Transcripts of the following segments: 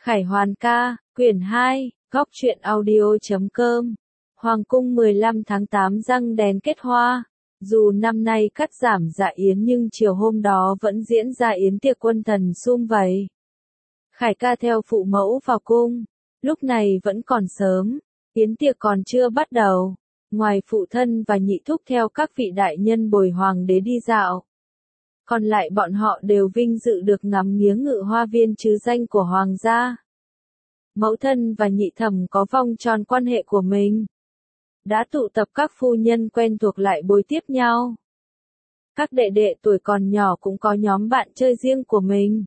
Khải Hoàn ca, quyển 2, góc truyện audio.com. Hoàng cung 15 tháng 8 răng đèn kết hoa. Dù năm nay cắt giảm dạ yến nhưng chiều hôm đó vẫn diễn ra yến tiệc quân thần sum vầy. Khải ca theo phụ mẫu vào cung. Lúc này vẫn còn sớm, yến tiệc còn chưa bắt đầu. Ngoài phụ thân và nhị thúc theo các vị đại nhân bồi hoàng đế đi dạo. Còn lại bọn họ đều vinh dự được ngắm nghía ngự hoa viên trứ danh của hoàng gia. Mẫu thân và nhị thẩm có vòng tròn quan hệ của mình. Đã tụ tập các phu nhân quen thuộc lại bồi tiếp nhau. Các đệ đệ tuổi còn nhỏ cũng có nhóm bạn chơi riêng của mình.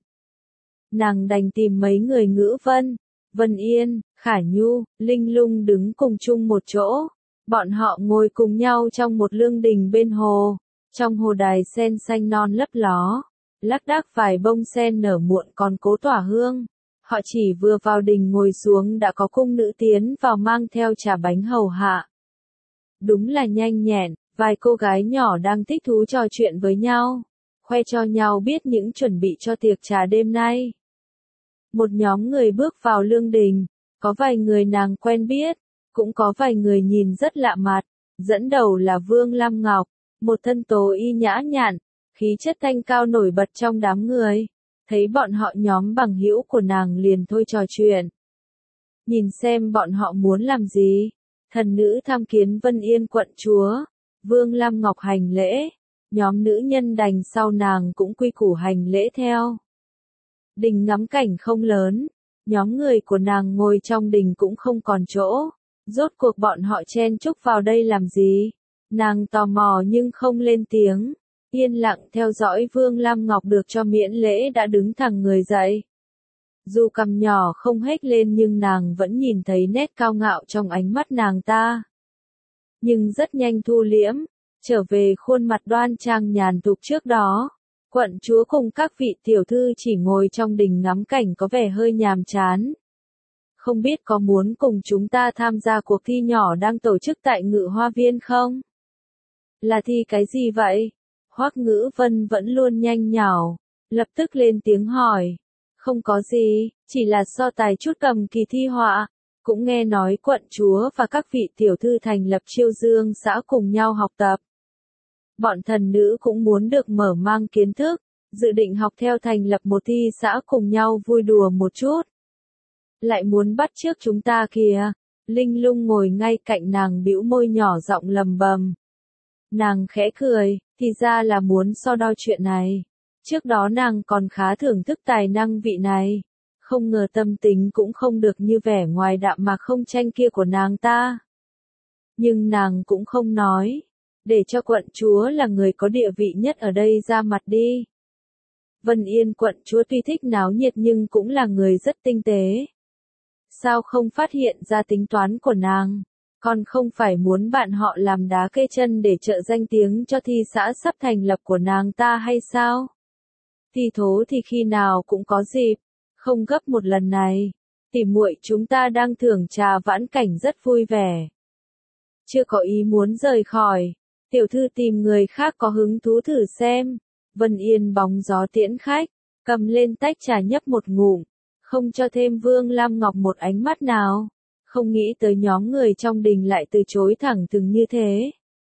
Nàng đành tìm mấy người Ngữ Vân, Vân Yên, Khả Nhu, Linh Lung đứng cùng chung một chỗ. Bọn họ ngồi cùng nhau trong một lương đình bên hồ. Trong hồ đài sen xanh non lấp ló, lác đác vài bông sen nở muộn còn cố tỏa hương. Họ chỉ vừa vào đình ngồi xuống đã có cung nữ tiến vào mang theo trà bánh hầu hạ. Đúng là nhanh nhẹn, vài cô gái nhỏ đang thích thú trò chuyện với nhau, khoe cho nhau biết những chuẩn bị cho tiệc trà đêm nay. Một nhóm người bước vào lương đình, có vài người nàng quen biết, cũng có vài người nhìn rất lạ mặt, dẫn đầu là Vương Lam Ngọc. Một thân tố y nhã nhặn, khí chất thanh cao nổi bật trong đám người. Thấy bọn họ nhóm bằng hữu của nàng liền thôi trò chuyện. Nhìn xem bọn họ muốn làm gì. Thần nữ tham kiến Vân Yên quận chúa. Vương Lam Ngọc hành lễ. Nhóm nữ nhân đành sau nàng cũng quy củ hành lễ theo. Đình ngắm cảnh không lớn. Nhóm người của nàng ngồi trong đình cũng không còn chỗ. Rốt cuộc bọn họ chen chúc vào đây làm gì? Nàng tò mò nhưng không lên tiếng, yên lặng theo dõi Vương Lam Ngọc được cho miễn lễ đã đứng thẳng người dậy. Dù cằm nhỏ không hếch lên nhưng nàng vẫn nhìn thấy nét cao ngạo trong ánh mắt nàng ta. Nhưng rất nhanh thu liễm, trở về khuôn mặt đoan trang nhàn thục trước đó. Quận chúa cùng các vị tiểu thư chỉ ngồi trong đình ngắm cảnh có vẻ hơi nhàm chán. Không biết có muốn cùng chúng ta tham gia cuộc thi nhỏ đang tổ chức tại Ngự Hoa Viên không? Là thi cái gì vậy? Hoắc Ngữ Vân vẫn luôn nhanh nhảu, lập tức lên tiếng hỏi. Không có gì, chỉ là so tài chút cầm kỳ thi họa. Cũng nghe nói quận chúa và các vị tiểu thư thành lập Chiêu Dương xã cùng nhau học tập. Bọn thần nữ cũng muốn được mở mang kiến thức, dự định học theo thành lập một thi xã cùng nhau vui đùa một chút. Lại muốn bắt chước chúng ta kìa. Linh Lung ngồi ngay cạnh nàng bĩu môi nhỏ giọng lầm bầm. Nàng khẽ cười, thì ra là muốn so đo chuyện này. Trước đó nàng còn khá thưởng thức tài năng vị này. Không ngờ tâm tính cũng không được như vẻ ngoài đạm mạc không tranh kia của nàng ta. Nhưng nàng cũng không nói. Để cho quận chúa là người có địa vị nhất ở đây ra mặt đi. Vân Yên quận chúa tuy thích náo nhiệt nhưng cũng là người rất tinh tế. Sao không phát hiện ra tính toán của nàng? Còn không phải muốn bạn họ làm đá kê chân để trợ danh tiếng cho thi xã sắp thành lập của nàng ta hay sao? Thi thố thì khi nào cũng có dịp, không gấp một lần này. Tỉ muội chúng ta đang thưởng trà vãn cảnh rất vui vẻ. Chưa có ý muốn rời khỏi, tiểu thư tìm người khác có hứng thú thử xem. Vân Yên bóng gió tiễn khách, cầm lên tách trà nhấp một ngụm, không cho thêm Vương Lam Ngọc một ánh mắt nào. Không nghĩ tới nhóm người trong đình lại từ chối thẳng thừng như thế.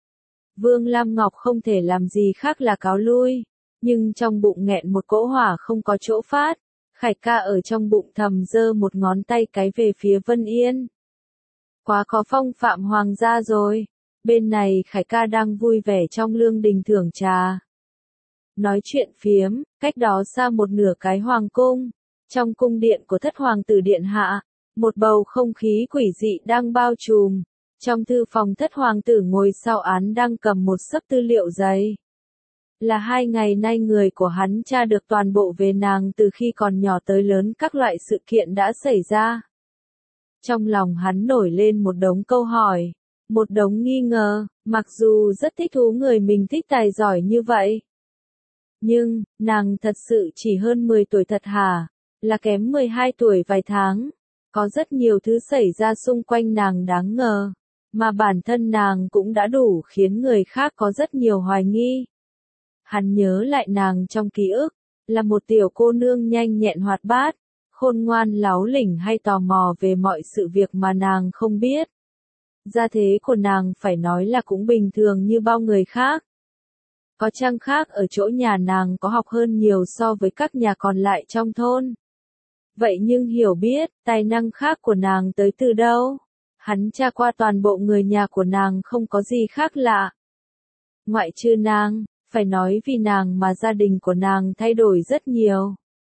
Vương Lam Ngọc không thể làm gì khác là cáo lui, nhưng trong bụng nghẹn một cỗ hỏa không có chỗ phát. Khải ca ở trong bụng thầm giơ một ngón tay cái về phía Vân Yên. Quá có phong phạm hoàng gia rồi. Bên này Khải ca đang vui vẻ trong lương đình thưởng trà. Nói chuyện phiếm, cách đó xa một nửa cái hoàng cung. Trong cung điện của thất hoàng tử điện hạ. Một bầu không khí quỷ dị đang bao trùm. Trong thư phòng thất hoàng tử ngồi sau án đang cầm một xấp tư liệu dày. Là 2 ngày nay người của hắn tra được toàn bộ về nàng từ khi còn nhỏ tới lớn các loại sự kiện đã xảy ra. Trong lòng hắn nổi lên một đống câu hỏi, một đống nghi ngờ, mặc dù rất thích thú người mình thích tài giỏi như vậy. Nhưng, nàng thật sự chỉ hơn 10 tuổi thật hả? Là kém 12 tuổi vài tháng. Có rất nhiều thứ xảy ra xung quanh nàng đáng ngờ, mà bản thân nàng cũng đã đủ khiến người khác có rất nhiều hoài nghi. Hắn nhớ lại nàng trong ký ức, là một tiểu cô nương nhanh nhẹn hoạt bát, khôn ngoan láo lỉnh hay tò mò về mọi sự việc mà nàng không biết. Gia thế của nàng phải nói là cũng bình thường như bao người khác. Có chăng khác ở chỗ nhà nàng có học hơn nhiều so với các nhà còn lại trong thôn. Vậy nhưng hiểu biết, tài năng khác của nàng tới từ đâu? Hắn tra qua toàn bộ người nhà của nàng không có gì khác lạ. Ngoại trừ nàng, phải nói vì nàng mà gia đình của nàng thay đổi rất nhiều.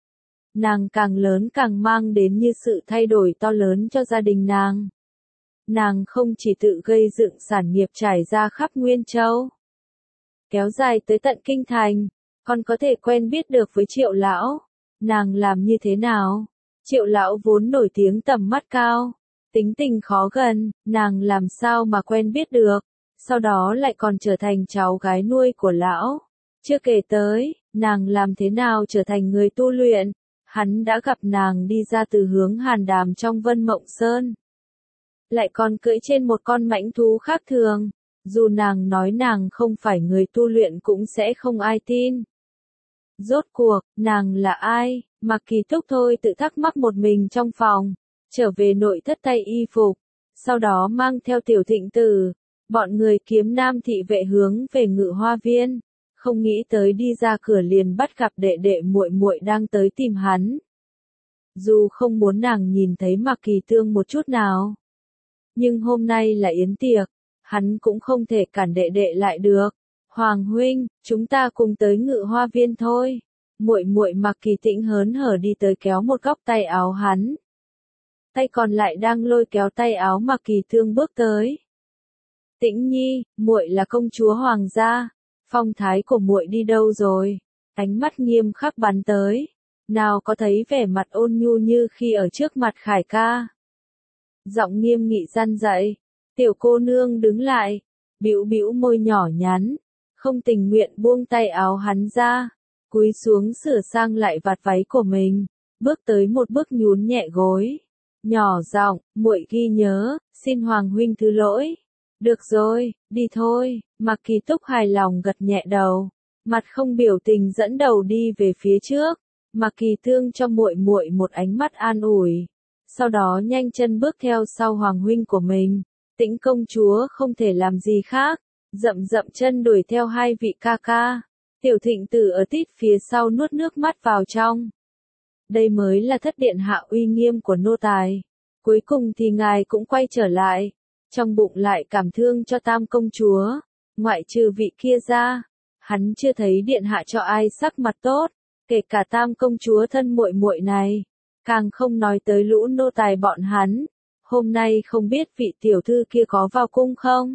Nàng càng lớn càng mang đến như sự thay đổi to lớn cho gia đình nàng. Nàng không chỉ tự gây dựng sản nghiệp trải ra khắp Nguyên Châu, kéo dài tới tận Kinh Thành, còn có thể quen biết được với Triệu lão. Nàng làm như thế nào? Triệu lão vốn nổi tiếng tầm mắt cao, tính tình khó gần, nàng làm sao mà quen biết được, sau đó lại còn trở thành cháu gái nuôi của lão. Chưa kể tới, nàng làm thế nào trở thành người tu luyện, hắn đã gặp nàng đi ra từ hướng Hàn Đàm trong Vân Mộng Sơn. Lại còn cưỡi trên một con mãnh thú khác thường, dù nàng nói nàng không phải người tu luyện cũng sẽ không ai tin. Rốt cuộc, nàng là ai? Mạc Kỳ Túc thôi tự thắc mắc một mình trong phòng, trở về nội thất thay y phục, sau đó mang theo Tiểu Thịnh Tử, bọn người Kiếm Nam thị vệ hướng về Ngự Hoa Viên, không nghĩ tới đi ra cửa liền bắt gặp đệ đệ muội muội đang tới tìm hắn. Dù không muốn nàng nhìn thấy Mạc Kỳ Tương một chút nào, nhưng hôm nay là yến tiệc, hắn cũng không thể cản đệ đệ lại được. Hoàng huynh, chúng ta cùng tới Ngự Hoa Viên thôi. Muội muội Mạc Kỳ Tĩnh hớn hở đi tới kéo một góc tay áo hắn. Tay còn lại đang lôi kéo tay áo Mạc Kỳ Thương bước tới. Tĩnh nhi, muội là công chúa hoàng gia, phong thái của muội đi đâu rồi? Ánh mắt nghiêm khắc bắn tới, nào có thấy vẻ mặt ôn nhu như khi ở trước mặt Khải ca. Giọng nghiêm nghị răn dạy, tiểu cô nương đứng lại, bĩu bĩu môi nhỏ nhắn, không tình nguyện buông tay áo hắn ra, cúi xuống sửa sang lại vạt váy của mình, bước tới một bước nhún nhẹ gối, nhỏ giọng, muội ghi nhớ, xin hoàng huynh thứ lỗi. Được rồi, đi thôi. Mạc Kỳ Túc hài lòng gật nhẹ đầu, mặt không biểu tình dẫn đầu đi về phía trước. Mạc Kỳ Thương cho muội muội một ánh mắt an ủi, sau đó nhanh chân bước theo sau hoàng huynh của mình. Tĩnh công chúa không thể làm gì khác, dậm dậm chân đuổi theo hai vị ca ca. Tiểu Thịnh Tử ở tít phía sau nuốt nước mắt vào trong. Đây mới là thất điện hạ uy nghiêm của nô tài. Cuối cùng thì ngài cũng quay trở lại. Trong bụng lại cảm thương cho tam công chúa. Ngoại trừ vị kia ra, hắn chưa thấy điện hạ cho ai sắc mặt tốt, kể cả tam công chúa thân muội muội này. Càng không nói tới lũ nô tài bọn hắn. Hôm nay không biết vị tiểu thư kia có vào cung không?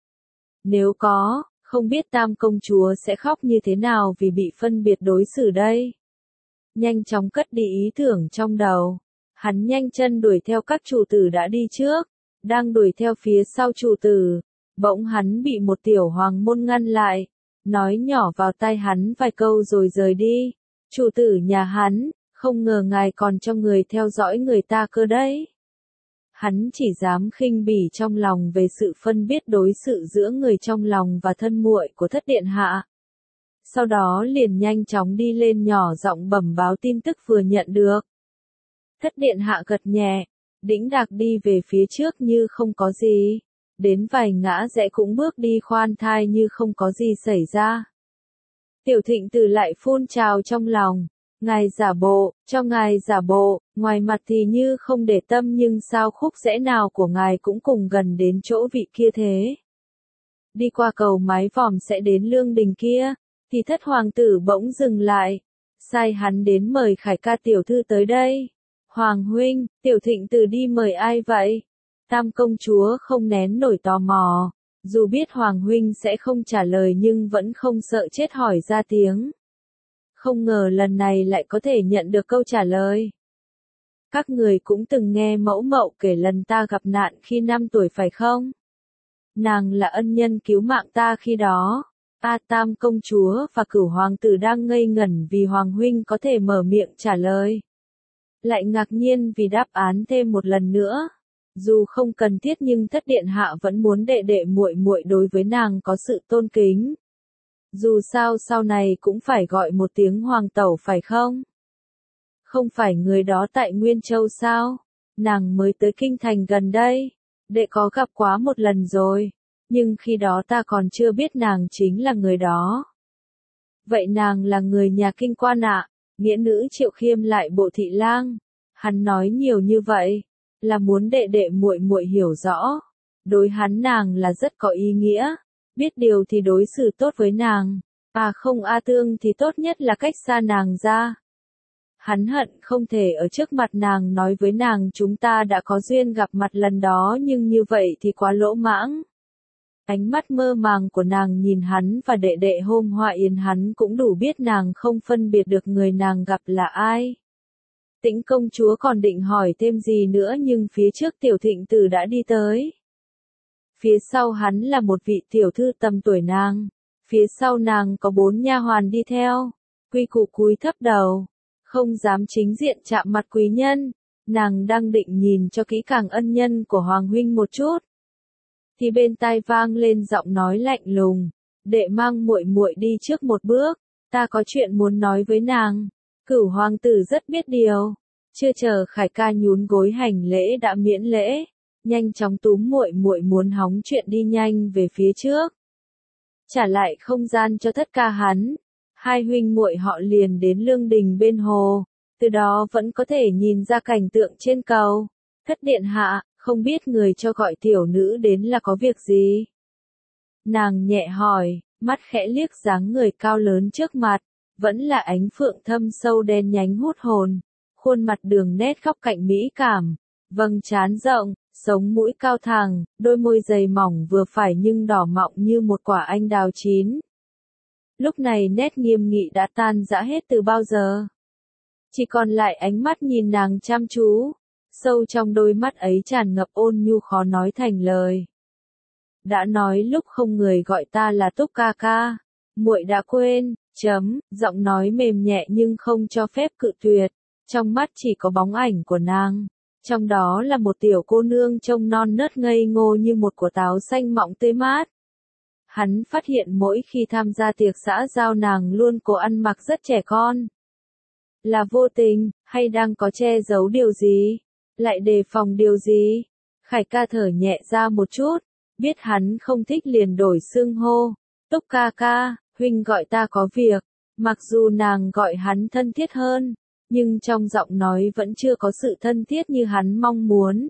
Nếu có, không biết tam công chúa sẽ khóc như thế nào vì bị phân biệt đối xử đây. Nhanh chóng cất đi ý tưởng trong đầu. Hắn nhanh chân đuổi theo các chủ tử đã đi trước, đang đuổi theo phía sau chủ tử. Bỗng hắn bị một tiểu hoàng môn ngăn lại, nói nhỏ vào tai hắn vài câu rồi rời đi. Chủ tử nhà hắn, không ngờ ngài còn cho người theo dõi người ta cơ đấy. Hắn chỉ dám khinh bỉ trong lòng về sự phân biệt đối xử giữa người trong lòng và thân muội của thất điện hạ. Sau đó liền nhanh chóng đi lên nhỏ giọng bẩm báo tin tức vừa nhận được. Thất điện hạ gật nhẹ, đĩnh đạc đi về phía trước như không có gì. Đến vài ngã rẽ cũng bước đi khoan thai như không có gì xảy ra. Tiểu Thịnh Tử lại phun trào trong lòng. Ngài giả bộ, cho ngài giả bộ, ngoài mặt thì như không để tâm nhưng sao khúc rẽ nào của ngài cũng cùng gần đến chỗ vị kia thế. Đi qua cầu mái vòm sẽ đến lương đình kia, thì thất hoàng tử bỗng dừng lại, sai hắn đến mời Khải ca tiểu thư tới đây. Hoàng huynh, Tiểu Thịnh Tử đi mời ai vậy? Tam công chúa không nén nổi tò mò, dù biết hoàng huynh sẽ không trả lời nhưng vẫn không sợ chết hỏi ra tiếng. Không ngờ lần này lại có thể nhận được câu trả lời. Các người cũng từng nghe mẫu mậu kể lần ta gặp nạn khi 5 tuổi phải không? Nàng là ân nhân cứu mạng ta khi đó. Tam công chúa và Cửu hoàng tử đang ngây ngẩn vì hoàng huynh có thể mở miệng trả lời. Lại ngạc nhiên vì đáp án thêm một lần nữa. Dù không cần thiết nhưng thất điện hạ vẫn muốn đệ đệ muội muội đối với nàng có sự tôn kính. Dù sao sau này cũng phải gọi một tiếng hoàng tẩu phải không? Không phải người đó tại Nguyên Châu sao? Nàng mới tới kinh thành gần đây. Đệ có gặp quá một lần rồi. Nhưng khi đó ta còn chưa biết nàng chính là người đó. Vậy nàng là người nhà Kinh Quan ạ? Nghĩa nữ Triệu Khiêm lại bộ thị lang. Hắn nói nhiều như vậy, là muốn đệ đệ muội muội hiểu rõ. Đối hắn nàng là rất có ý nghĩa. Biết điều thì đối xử tốt với nàng. À không tương thì tốt nhất là cách xa nàng ra. Hắn hận không thể ở trước mặt nàng nói với nàng chúng ta đã có duyên gặp mặt lần đó nhưng như vậy thì quá lỗ mãng. Ánh mắt mơ màng của nàng nhìn hắn và đệ đệ hôm Hoa Yến hắn cũng đủ biết nàng không phân biệt được người nàng gặp là ai. Tĩnh công chúa còn định hỏi thêm gì nữa nhưng phía trước tiểu thịnh tử đã đi tới. Phía sau hắn là một vị tiểu thư tầm tuổi nàng. Phía sau nàng có 4 nha hoàn đi theo. Quy củ cúi thấp đầu. Không dám chính diện chạm mặt quý nhân. Nàng đang định nhìn cho kỹ càng ân nhân của Hoàng huynh một chút. Thì bên tai vang lên giọng nói lạnh lùng. Đệ mang muội muội đi trước một bước. Ta có chuyện muốn nói với nàng. Cửu hoàng tử rất biết điều. Chưa chờ Khải ca nhún gối hành lễ đã miễn lễ. Nhanh chóng túm muội muội muốn hóng chuyện đi nhanh về phía trước. Trả lại không gian cho tất cả hắn. Hai huynh muội họ liền đến lương đình bên hồ. Từ đó vẫn có thể nhìn ra cảnh tượng trên cầu. Thất điện hạ, không biết người cho gọi tiểu nữ đến là có việc gì? Nàng nhẹ hỏi, mắt khẽ liếc dáng người cao lớn trước mặt. Vẫn là ánh phượng thâm sâu đen nhánh hút hồn. Khuôn mặt đường nét góc cạnh mỹ cảm. Vầng trán rộng, sống mũi cao thẳng, đôi môi dày mỏng vừa phải nhưng đỏ mọng như một quả anh đào chín. Lúc này nét nghiêm nghị đã tan rã hết từ bao giờ. Chỉ còn lại ánh mắt nhìn nàng chăm chú. Sâu trong đôi mắt ấy tràn ngập ôn nhu khó nói thành lời. Đã nói lúc không người gọi ta là Túc ca ca. Muội đã quên, giọng nói mềm nhẹ nhưng không cho phép cự tuyệt. Trong mắt chỉ có bóng ảnh của nàng. Trong đó là một tiểu cô nương trông non nớt ngây ngô như một quả táo xanh mọng tươi mát. Hắn phát hiện mỗi khi tham gia tiệc xã giao nàng luôn cố ăn mặc rất trẻ con. Là vô tình, hay đang có che giấu điều gì? Lại đề phòng điều gì? Khải ca thở nhẹ ra một chút, biết hắn không thích liền đổi xưng hô. Túc ca ca, huynh gọi ta có việc. Mặc dù nàng gọi hắn thân thiết hơn, nhưng trong giọng nói vẫn chưa có sự thân thiết như hắn mong muốn.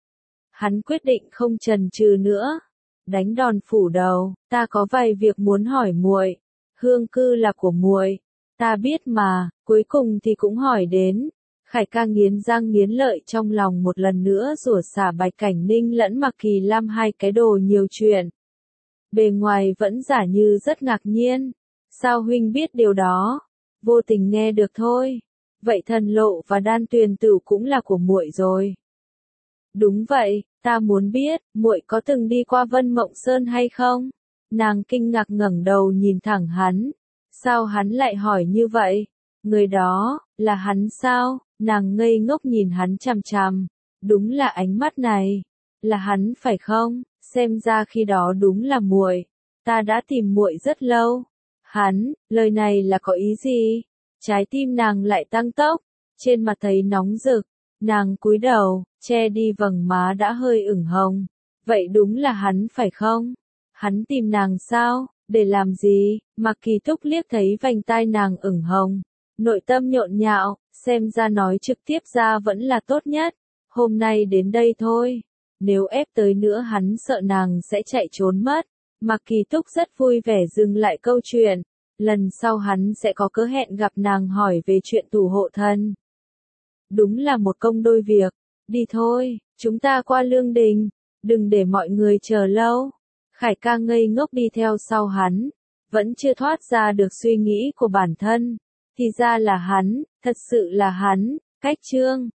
Hắn quyết định không chần chừ nữa. Đánh đòn phủ đầu, ta có vài việc muốn hỏi muội. Hương cư là của muội, ta biết mà, cuối cùng thì cũng hỏi đến. Khải ca nghiến răng nghiến lợi trong lòng một lần nữa rủa xả Bạch Cảnh Ninh lẫn Mạc Kỳ Lam hai cái đồ nhiều chuyện. Bề ngoài vẫn giả như rất ngạc nhiên. Sao huynh biết điều đó? Vô tình nghe được thôi. Vậy Thần Lộ và Đan Tuyền Tử cũng là của muội rồi. Đúng vậy, ta muốn biết, muội có từng đi qua Vân Mộng Sơn hay không? Nàng kinh ngạc ngẩng đầu nhìn thẳng hắn. Sao hắn lại hỏi như vậy? Người đó, là hắn sao? Nàng ngây ngốc nhìn hắn chằm chằm. Đúng là ánh mắt này. Là hắn phải không? Xem ra khi đó đúng là muội. Ta đã tìm muội rất lâu. Hắn, lời này là có ý gì? Trái tim nàng lại tăng tốc. Trên mặt thấy nóng rực. Nàng cúi đầu, che đi vầng má đã hơi ửng hồng. Vậy đúng là hắn phải không? Hắn tìm nàng sao? Để làm gì? Mạc Kỳ Túc liếc thấy vành tai nàng ửng hồng. Nội tâm nhộn nhạo, xem ra nói trực tiếp ra vẫn là tốt nhất. Hôm nay đến đây thôi. Nếu ép tới nữa hắn sợ nàng sẽ chạy trốn mất. Mạc Kỳ Túc rất vui vẻ dừng lại câu chuyện. Lần sau hắn sẽ có cơ hẹn gặp nàng hỏi về chuyện thủ hộ thân. Đúng là một công đôi việc. Đi thôi, chúng ta qua Lương Đình. Đừng để mọi người chờ lâu. Khải ca ngây ngốc đi theo sau hắn. Vẫn chưa thoát ra được suy nghĩ của bản thân. Thì ra là hắn, thật sự là hắn. Cách chương